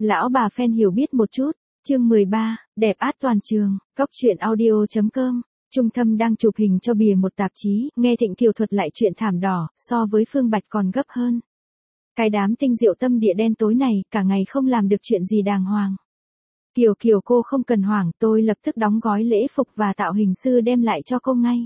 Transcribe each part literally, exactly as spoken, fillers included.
Lão bà fan hiểu biết một chút, chương mười ba, đẹp át toàn trường, góc truyện audio chấm com. Trung Thâm đang chụp hình cho bìa một tạp chí, nghe Thịnh Kiều thuật lại chuyện thảm đỏ, so với Phương Bạch còn gấp hơn. Cái đám tinh diệu tâm địa đen tối này, cả ngày không làm được chuyện gì đàng hoàng. Kiều Kiều cô không cần hoảng, tôi lập tức đóng gói lễ phục và tạo hình sư đem lại cho cô ngay.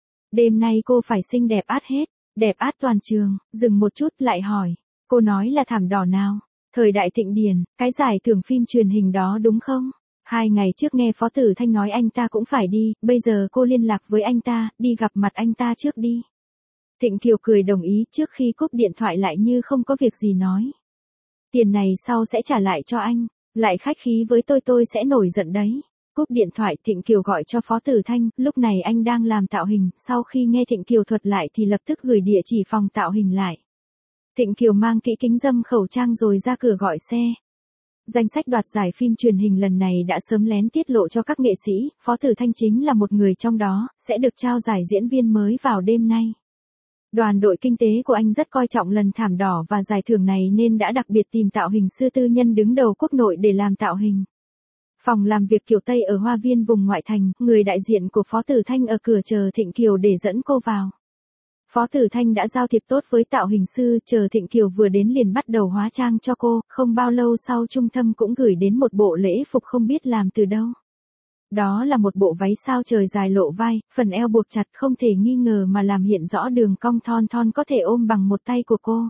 Đêm nay cô phải xinh đẹp át hết, đẹp át toàn trường, dừng một chút lại hỏi, cô nói là thảm đỏ nào? Thời đại Thịnh Điền, cái giải thưởng phim truyền hình đó đúng không? Hai ngày trước nghe Phó Tử Thanh nói anh ta cũng phải đi, bây giờ cô liên lạc với anh ta, đi gặp mặt anh ta trước đi. Thịnh Kiều cười đồng ý trước khi cúp điện thoại lại như không có việc gì nói. Tiền này sau sẽ trả lại cho anh, lại khách khí với tôi tôi sẽ nổi giận đấy. Cúp điện thoại Thịnh Kiều gọi cho Phó Tử Thanh, lúc này anh đang làm tạo hình, sau khi nghe Thịnh Kiều thuật lại thì lập tức gửi địa chỉ phòng tạo hình lại. Thịnh Kiều mang kỹ kính râm khẩu trang rồi ra cửa gọi xe. Danh sách đoạt giải phim truyền hình lần này đã sớm lén tiết lộ cho các nghệ sĩ, Phó Tử Thanh chính là một người trong đó, sẽ được trao giải diễn viên mới vào đêm nay. Đoàn đội kinh tế của anh rất coi trọng lần thảm đỏ và giải thưởng này nên đã đặc biệt tìm tạo hình sư tư nhân đứng đầu quốc nội để làm tạo hình. Phòng làm việc Kiều Tây ở Hoa Viên vùng ngoại thành, người đại diện của Phó Tử Thanh ở cửa chờ Thịnh Kiều để dẫn cô vào. Phó Tử Thanh đã giao thiệp tốt với tạo hình sư, chờ Thịnh Kiều vừa đến liền bắt đầu hóa trang cho cô, không bao lâu sau Trung Thâm cũng gửi đến một bộ lễ phục không biết làm từ đâu. Đó là một bộ váy sao trời dài lộ vai, phần eo buộc chặt không thể nghi ngờ mà làm hiện rõ đường cong thon thon có thể ôm bằng một tay của cô.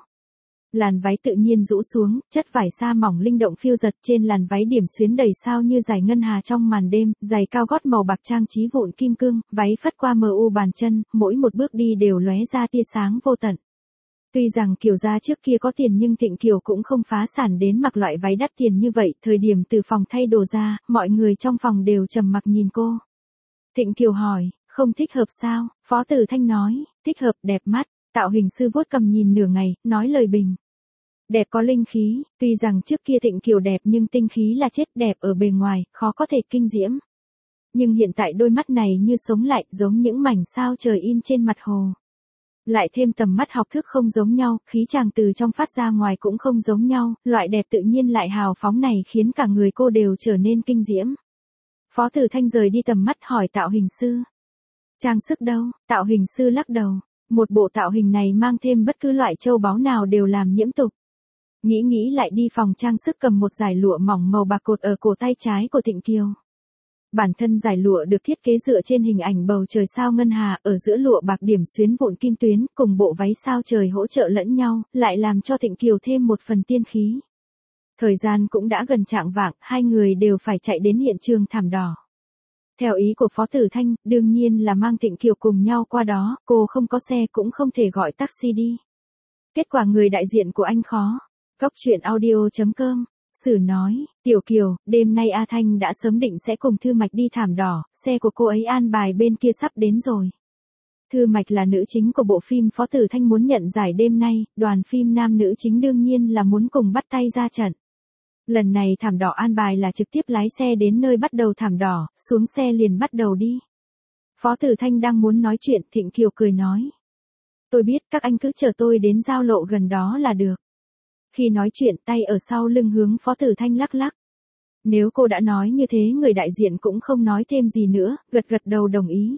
Làn váy tự nhiên rũ xuống, chất vải sa mỏng linh động phiêu giật trên làn váy điểm xuyến đầy sao như dải ngân hà trong màn đêm, giày cao gót màu bạc trang trí vụn kim cương, váy phất qua mờ u bàn chân, mỗi một bước đi đều lóe ra tia sáng vô tận. Tuy rằng Kiều gia trước kia có tiền nhưng Thịnh Kiều cũng không phá sản đến mặc loại váy đắt tiền như vậy, thời điểm từ phòng thay đồ ra, mọi người trong phòng đều trầm mặc nhìn cô. Thịnh Kiều hỏi, không thích hợp sao? Phó Tử Thanh nói, thích hợp, đẹp mắt. Tạo hình sư vuốt cầm nhìn nửa ngày, nói lời bình. Đẹp có linh khí, tuy rằng trước kia Thịnh Kiều đẹp nhưng tinh khí là chết, đẹp ở bề ngoài, khó có thể kinh diễm. Nhưng hiện tại đôi mắt này như sống lại, giống những mảnh sao trời in trên mặt hồ. Lại thêm tầm mắt học thức không giống nhau, khí chàng từ trong phát ra ngoài cũng không giống nhau, loại đẹp tự nhiên lại hào phóng này khiến cả người cô đều trở nên kinh diễm. Phó Tử Thanh rời đi tầm mắt hỏi tạo hình sư. Trang sức đâu? Tạo hình sư lắc đầu. Một bộ tạo hình này mang thêm bất cứ loại châu báu nào đều làm nhiễm tục. Nghĩ nghĩ lại đi phòng trang sức cầm một dải lụa mỏng màu bạc cột ở cổ tay trái của Thịnh Kiều. Bản thân dải lụa được thiết kế dựa trên hình ảnh bầu trời sao ngân hà, ở giữa lụa bạc điểm xuyến vụn kim tuyến, cùng bộ váy sao trời hỗ trợ lẫn nhau, lại làm cho Thịnh Kiều thêm một phần tiên khí. Thời gian cũng đã gần chạng vạng, hai người đều phải chạy đến hiện trường thảm đỏ. Theo ý của Phó Tử Thanh, đương nhiên là mang Thịnh Kiều cùng nhau qua đó, cô không có xe cũng không thể gọi taxi đi. Kết quả người đại diện của anh khó. Góc truyện audio chấm com, Sử nói, Tiểu Kiều, đêm nay A Thanh đã sớm định sẽ cùng Thư Mạch đi thảm đỏ, xe của cô ấy an bài bên kia sắp đến rồi. Thư Mạch là nữ chính của bộ phim Phó Tử Thanh muốn nhận giải đêm nay, đoàn phim nam nữ chính đương nhiên là muốn cùng bắt tay ra trận. Lần này thảm đỏ an bài là trực tiếp lái xe đến nơi bắt đầu thảm đỏ, xuống xe liền bắt đầu đi. Phó Tử Thanh đang muốn nói chuyện, Thịnh Kiều cười nói. Tôi biết, các anh cứ chờ tôi đến giao lộ gần đó là được. Khi nói chuyện tay ở sau lưng hướng Phó Tử Thanh lắc lắc. Nếu cô đã nói như thế người đại diện cũng không nói thêm gì nữa, gật gật đầu đồng ý.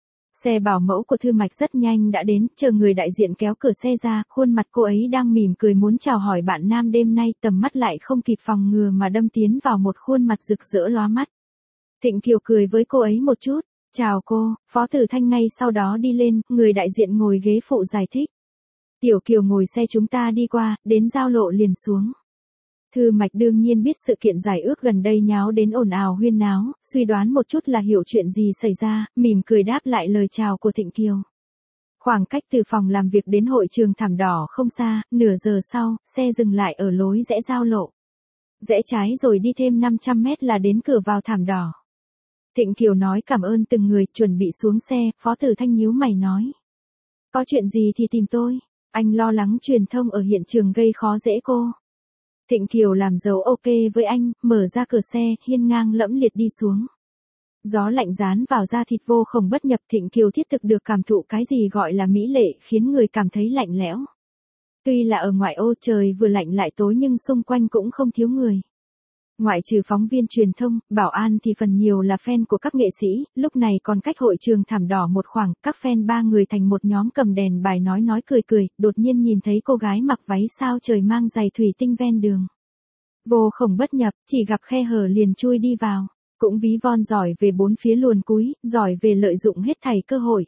Xe bảo mẫu của Thư Mạch rất nhanh đã đến, chờ người đại diện kéo cửa xe ra, khuôn mặt cô ấy đang mỉm cười muốn chào hỏi bạn nam đêm nay, tầm mắt lại không kịp phòng ngừa mà đâm tiến vào một khuôn mặt rực rỡ lóa mắt. Thịnh Kiều cười với cô ấy một chút, chào cô, Phó Tử Thanh ngay sau đó đi lên, người đại diện ngồi ghế phụ giải thích. Tiểu Kiều ngồi xe chúng ta đi qua, đến giao lộ liền xuống. Thư Mạch đương nhiên biết sự kiện giải ước gần đây nháo đến ồn ào huyên náo, suy đoán một chút là hiểu chuyện gì xảy ra, mỉm cười đáp lại lời chào của Thịnh Kiều. Khoảng cách từ phòng làm việc đến hội trường thảm đỏ không xa, nửa giờ sau, xe dừng lại ở lối rẽ giao lộ. Rẽ trái rồi đi thêm năm trăm mét là đến cửa vào thảm đỏ. Thịnh Kiều nói cảm ơn từng người, chuẩn bị xuống xe, Phó Tử Thanh nhíu mày nói. Có chuyện gì thì tìm tôi, anh lo lắng truyền thông ở hiện trường gây khó dễ cô. Thịnh Kiều làm dấu ok với anh, mở ra cửa xe, hiên ngang lẫm liệt đi xuống. Gió lạnh dán vào da thịt vô khổng bất nhập, Thịnh Kiều thiết thực được cảm thụ cái gì gọi là mỹ lệ, khiến người cảm thấy lạnh lẽo. Tuy là ở ngoại ô trời vừa lạnh lại tối nhưng xung quanh cũng không thiếu người. Ngoại trừ phóng viên truyền thông, bảo an thì phần nhiều là fan của các nghệ sĩ, lúc này còn cách hội trường thảm đỏ một khoảng, các fan ba người thành một nhóm cầm đèn bài nói nói cười cười, đột nhiên nhìn thấy cô gái mặc váy sao trời mang giày thủy tinh ven đường. Vô khổng bất nhập, chỉ gặp khe hở liền chui đi vào, cũng ví von giỏi về bốn phía luồn cúi, giỏi về lợi dụng hết thảy cơ hội.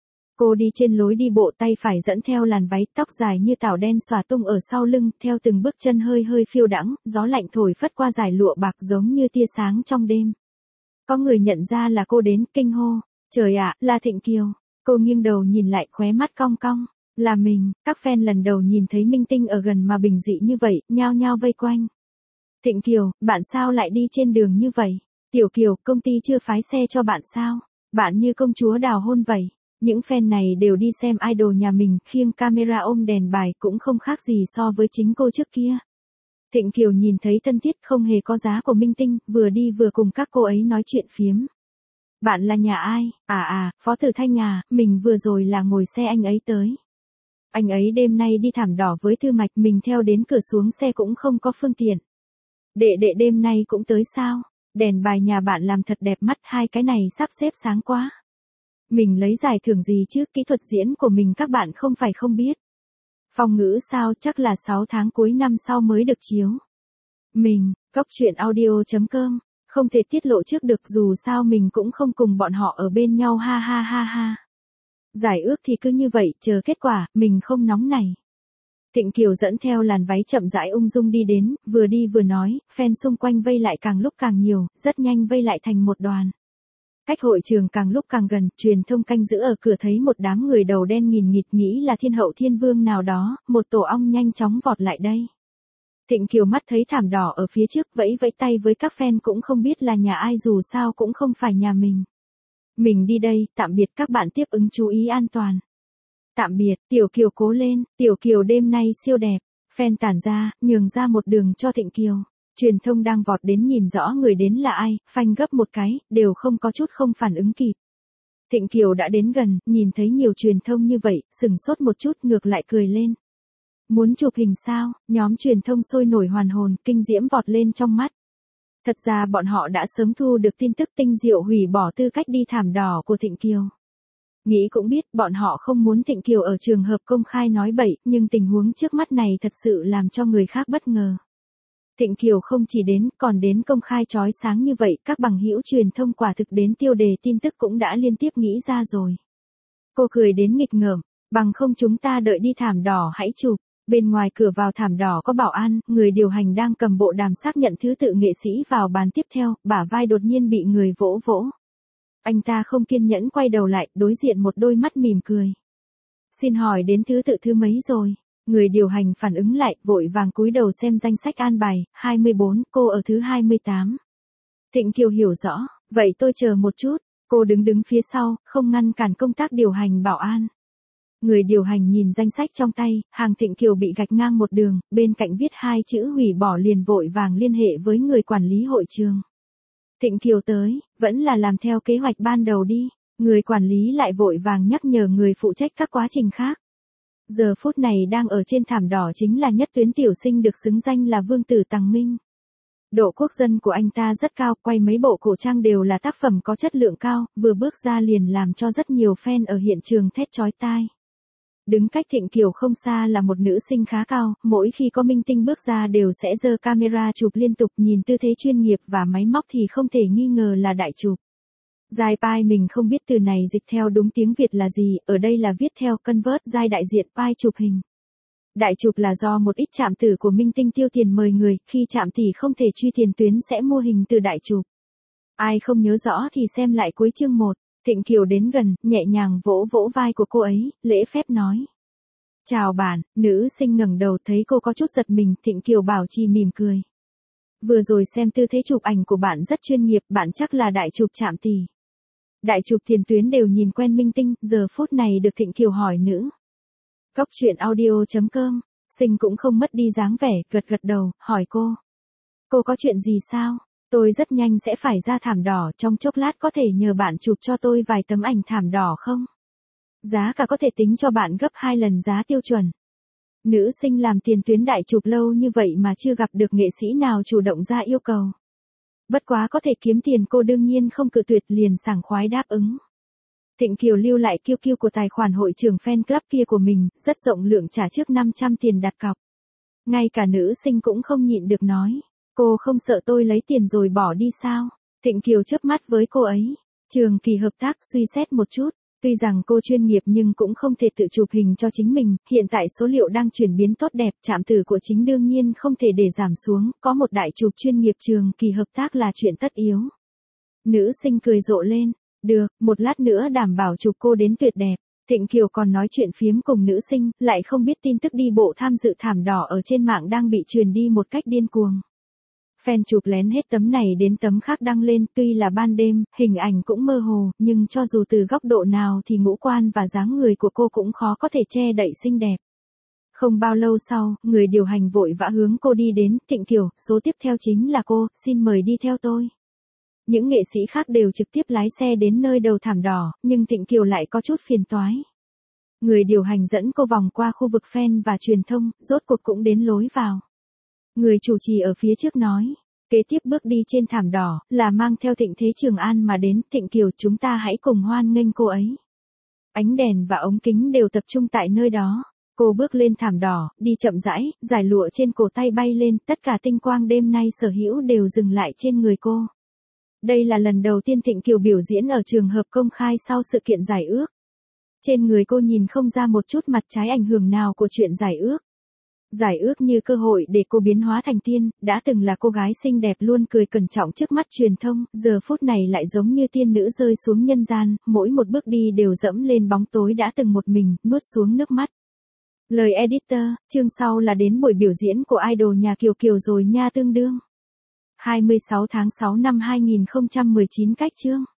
Cô đi trên lối đi bộ tay phải dẫn theo làn váy, tóc dài như tảo đen xòa tung ở sau lưng, theo từng bước chân hơi hơi phiêu đãng, gió lạnh thổi phất qua dải lụa bạc giống như tia sáng trong đêm. Có người nhận ra là cô đến, kinh hô, trời ạ, là Thịnh Kiều. Cô nghiêng đầu nhìn lại, khóe mắt cong cong, là mình. Các fan lần đầu nhìn thấy minh tinh ở gần mà bình dị như vậy, nhao nhao vây quanh. Thịnh Kiều, bạn sao lại đi trên đường như vậy? Tiểu Kiều, công ty chưa phái xe cho bạn sao? Bạn như công chúa đào hôn vậy. Những fan này đều đi xem idol nhà mình, khiêng camera ôm đèn bài cũng không khác gì so với chính cô trước kia. Thịnh Kiều nhìn thấy thân thiết không hề có giá của minh tinh, vừa đi vừa cùng các cô ấy nói chuyện phiếm. Bạn là nhà ai? À à, Phó Tử Thanh à, mình vừa rồi là ngồi xe anh ấy tới. Anh ấy đêm nay đi thảm đỏ với Thư Mạch, mình theo đến cửa xuống xe cũng không có phương tiện. Đệ đệ đêm nay cũng tới sao? Đèn bài nhà bạn làm thật đẹp mắt, hai cái này sắp xếp sáng quá. Mình lấy giải thưởng gì chứ, kỹ thuật diễn của mình các bạn không phải không biết. Phong ngữ sao, chắc là sáu tháng cuối năm sau mới được chiếu. Mình, Cóc Truyện Audio chấm com, không thể tiết lộ trước được dù sao mình cũng không cùng bọn họ ở bên nhau ha ha ha ha. Giải ước thì cứ như vậy, chờ kết quả, mình không nóng này. Thịnh Kiều dẫn theo làn váy chậm rãi ung dung đi đến, vừa đi vừa nói, fan xung quanh vây lại càng lúc càng nhiều, rất nhanh vây lại thành một đoàn. Cách hội trường càng lúc càng gần, truyền thông canh giữ ở cửa thấy một đám người đầu đen nghìn nghịt nghĩ là thiên hậu thiên vương nào đó, một tổ ong nhanh chóng vọt lại đây. Thịnh Kiều mắt thấy thảm đỏ ở phía trước vẫy vẫy tay với các fan cũng không biết là nhà ai dù sao cũng không phải nhà mình. Mình đi đây, tạm biệt các bạn tiếp ứng chú ý an toàn. Tạm biệt, Tiểu Kiều cố lên, Tiểu Kiều đêm nay siêu đẹp, fan tản ra, nhường ra một đường cho Thịnh Kiều. Truyền thông đang vọt đến nhìn rõ người đến là ai, phanh gấp một cái, đều không có chút không phản ứng kịp. Thịnh Kiều đã đến gần, nhìn thấy nhiều truyền thông như vậy, sừng sốt một chút ngược lại cười lên. Muốn chụp hình sao, nhóm truyền thông sôi nổi hoàn hồn, kinh diễm vọt lên trong mắt. Thật ra bọn họ đã sớm thu được tin tức Tinh Diệu hủy bỏ tư cách đi thảm đỏ của Thịnh Kiều. Nghĩ cũng biết bọn họ không muốn Thịnh Kiều ở trường hợp công khai nói bậy, nhưng tình huống trước mắt này thật sự làm cho người khác bất ngờ. Thịnh Kiều không chỉ đến, còn đến công khai chói sáng như vậy, các bằng hữu truyền thông quả thực đến tiêu đề tin tức cũng đã liên tiếp nghĩ ra rồi. Cô cười đến nghịch ngợm, bằng không chúng ta đợi đi thảm đỏ hãy chụp. Bên ngoài cửa vào thảm đỏ có bảo an, người điều hành đang cầm bộ đàm xác nhận thứ tự nghệ sĩ vào bàn tiếp theo, bả vai đột nhiên bị người vỗ vỗ. Anh ta không kiên nhẫn quay đầu lại, đối diện một đôi mắt mỉm cười. Xin hỏi đến thứ tự thứ mấy rồi? Người điều hành phản ứng lại, vội vàng cúi đầu xem danh sách an bài, hai mươi bốn, cô ở thứ hai mươi tám. Thịnh Kiều hiểu rõ, vậy tôi chờ một chút, cô đứng đứng phía sau, không ngăn cản công tác điều hành bảo an. Người điều hành nhìn danh sách trong tay, hàng Thịnh Kiều bị gạch ngang một đường, bên cạnh viết hai chữ hủy bỏ liền vội vàng liên hệ với người quản lý hội trường. Thịnh Kiều tới, vẫn là làm theo kế hoạch ban đầu đi, người quản lý lại vội vàng nhắc nhở người phụ trách các quá trình khác. Giờ phút này đang ở trên thảm đỏ chính là Nhất Tuyến tiểu sinh được xứng danh là Vương tử Tằng Minh. Độ quốc dân của anh ta rất cao, quay mấy bộ cổ trang đều là tác phẩm có chất lượng cao, vừa bước ra liền làm cho rất nhiều fan ở hiện trường thét chói tai. Đứng cách Thịnh Kiều không xa là một nữ sinh khá cao, mỗi khi có minh tinh bước ra đều sẽ giơ camera chụp liên tục, nhìn tư thế chuyên nghiệp và máy móc thì không thể nghi ngờ là đại chụp. Giai pai mình không biết từ này dịch theo đúng tiếng Việt là gì, ở đây là viết theo convert giai đại diện pai chụp hình. Đại chụp là do một ít trạm tử của minh tinh tiêu tiền mời người, khi trạm tỷ không thể truy tiền tuyến sẽ mua hình từ đại chụp. Ai không nhớ rõ thì xem lại cuối chương một. Thịnh Kiều đến gần, nhẹ nhàng vỗ vỗ vai của cô ấy, lễ phép nói. Chào bạn, nữ sinh ngẩng đầu thấy cô có chút giật mình, Thịnh Kiều bảo trì mỉm cười. Vừa rồi xem tư thế chụp ảnh của bạn rất chuyên nghiệp, bạn chắc là đại chụp trạm tỷ. Đại chụp tiền tuyến đều nhìn quen minh tinh, giờ phút này được Thịnh Kiều hỏi nữ. Cóc Truyện Audio chấm com, sinh cũng không mất đi dáng vẻ, gật gật đầu, hỏi cô. Cô có chuyện gì sao? Tôi rất nhanh sẽ phải ra thảm đỏ, trong chốc lát có thể nhờ bạn chụp cho tôi vài tấm ảnh thảm đỏ không? Giá cả có thể tính cho bạn gấp hai lần giá tiêu chuẩn. Nữ sinh làm tiền tuyến đại chụp lâu như vậy mà chưa gặp được nghệ sĩ nào chủ động ra yêu cầu. Bất quá có thể kiếm tiền cô đương nhiên không cự tuyệt, liền sảng khoái đáp ứng. Thịnh Kiều lưu lại kiu kiu của tài khoản hội trưởng fan club kia của mình, rất rộng lượng trả trước năm trăm tiền đặt cọc. Ngay cả nữ sinh cũng không nhịn được nói, cô không sợ tôi lấy tiền rồi bỏ đi sao? Thịnh Kiều chớp mắt với cô ấy. Trường kỳ hợp tác suy xét một chút, tuy rằng cô chuyên nghiệp nhưng cũng không thể tự chụp hình cho chính mình, hiện tại số liệu đang chuyển biến tốt đẹp, trạm tử của chính đương nhiên không thể để giảm xuống, có một đại chụp chuyên nghiệp trường kỳ hợp tác là chuyện tất yếu. Nữ sinh cười rộ lên, được, một lát nữa đảm bảo chụp cô đến tuyệt đẹp. Thịnh Kiều còn nói chuyện phiếm cùng nữ sinh, lại không biết tin tức đi bộ tham dự thảm đỏ ở trên mạng đang bị truyền đi một cách điên cuồng. Fan chụp lén hết tấm này đến tấm khác đăng lên, tuy là ban đêm, hình ảnh cũng mơ hồ, nhưng cho dù từ góc độ nào thì ngũ quan và dáng người của cô cũng khó có thể che đậy xinh đẹp. Không bao lâu sau, người điều hành vội vã hướng cô đi đến, Thịnh Kiều, số tiếp theo chính là cô, xin mời đi theo tôi. Những nghệ sĩ khác đều trực tiếp lái xe đến nơi đầu thảm đỏ, nhưng Thịnh Kiều lại có chút phiền toái. Người điều hành dẫn cô vòng qua khu vực fan và truyền thông, rốt cuộc cũng đến lối vào. Người chủ trì ở phía trước nói, kế tiếp bước đi trên thảm đỏ, là mang theo Thịnh Thế Trường An mà đến, Thịnh Kiều chúng ta hãy cùng hoan nghênh cô ấy. Ánh đèn và ống kính đều tập trung tại nơi đó. Cô bước lên thảm đỏ, đi chậm rãi, giải lụa trên cổ tay bay lên, tất cả tinh quang đêm nay sở hữu đều dừng lại trên người cô. Đây là lần đầu tiên Thịnh Kiều biểu diễn ở trường hợp công khai sau sự kiện giải ước. Trên người cô nhìn không ra một chút mặt trái ảnh hưởng nào của chuyện giải ước. Giải ước như cơ hội để cô biến hóa thành tiên, đã từng là cô gái xinh đẹp luôn cười cẩn trọng trước mắt truyền thông, giờ phút này lại giống như tiên nữ rơi xuống nhân gian, mỗi một bước đi đều dẫm lên bóng tối đã từng một mình, nuốt xuống nước mắt. Lời editor, chương sau là đến buổi biểu diễn của idol nhà Kiều Kiều rồi nha tương đương. hai mươi sáu tháng sáu năm hai nghìn không trăm mười chín cách chương.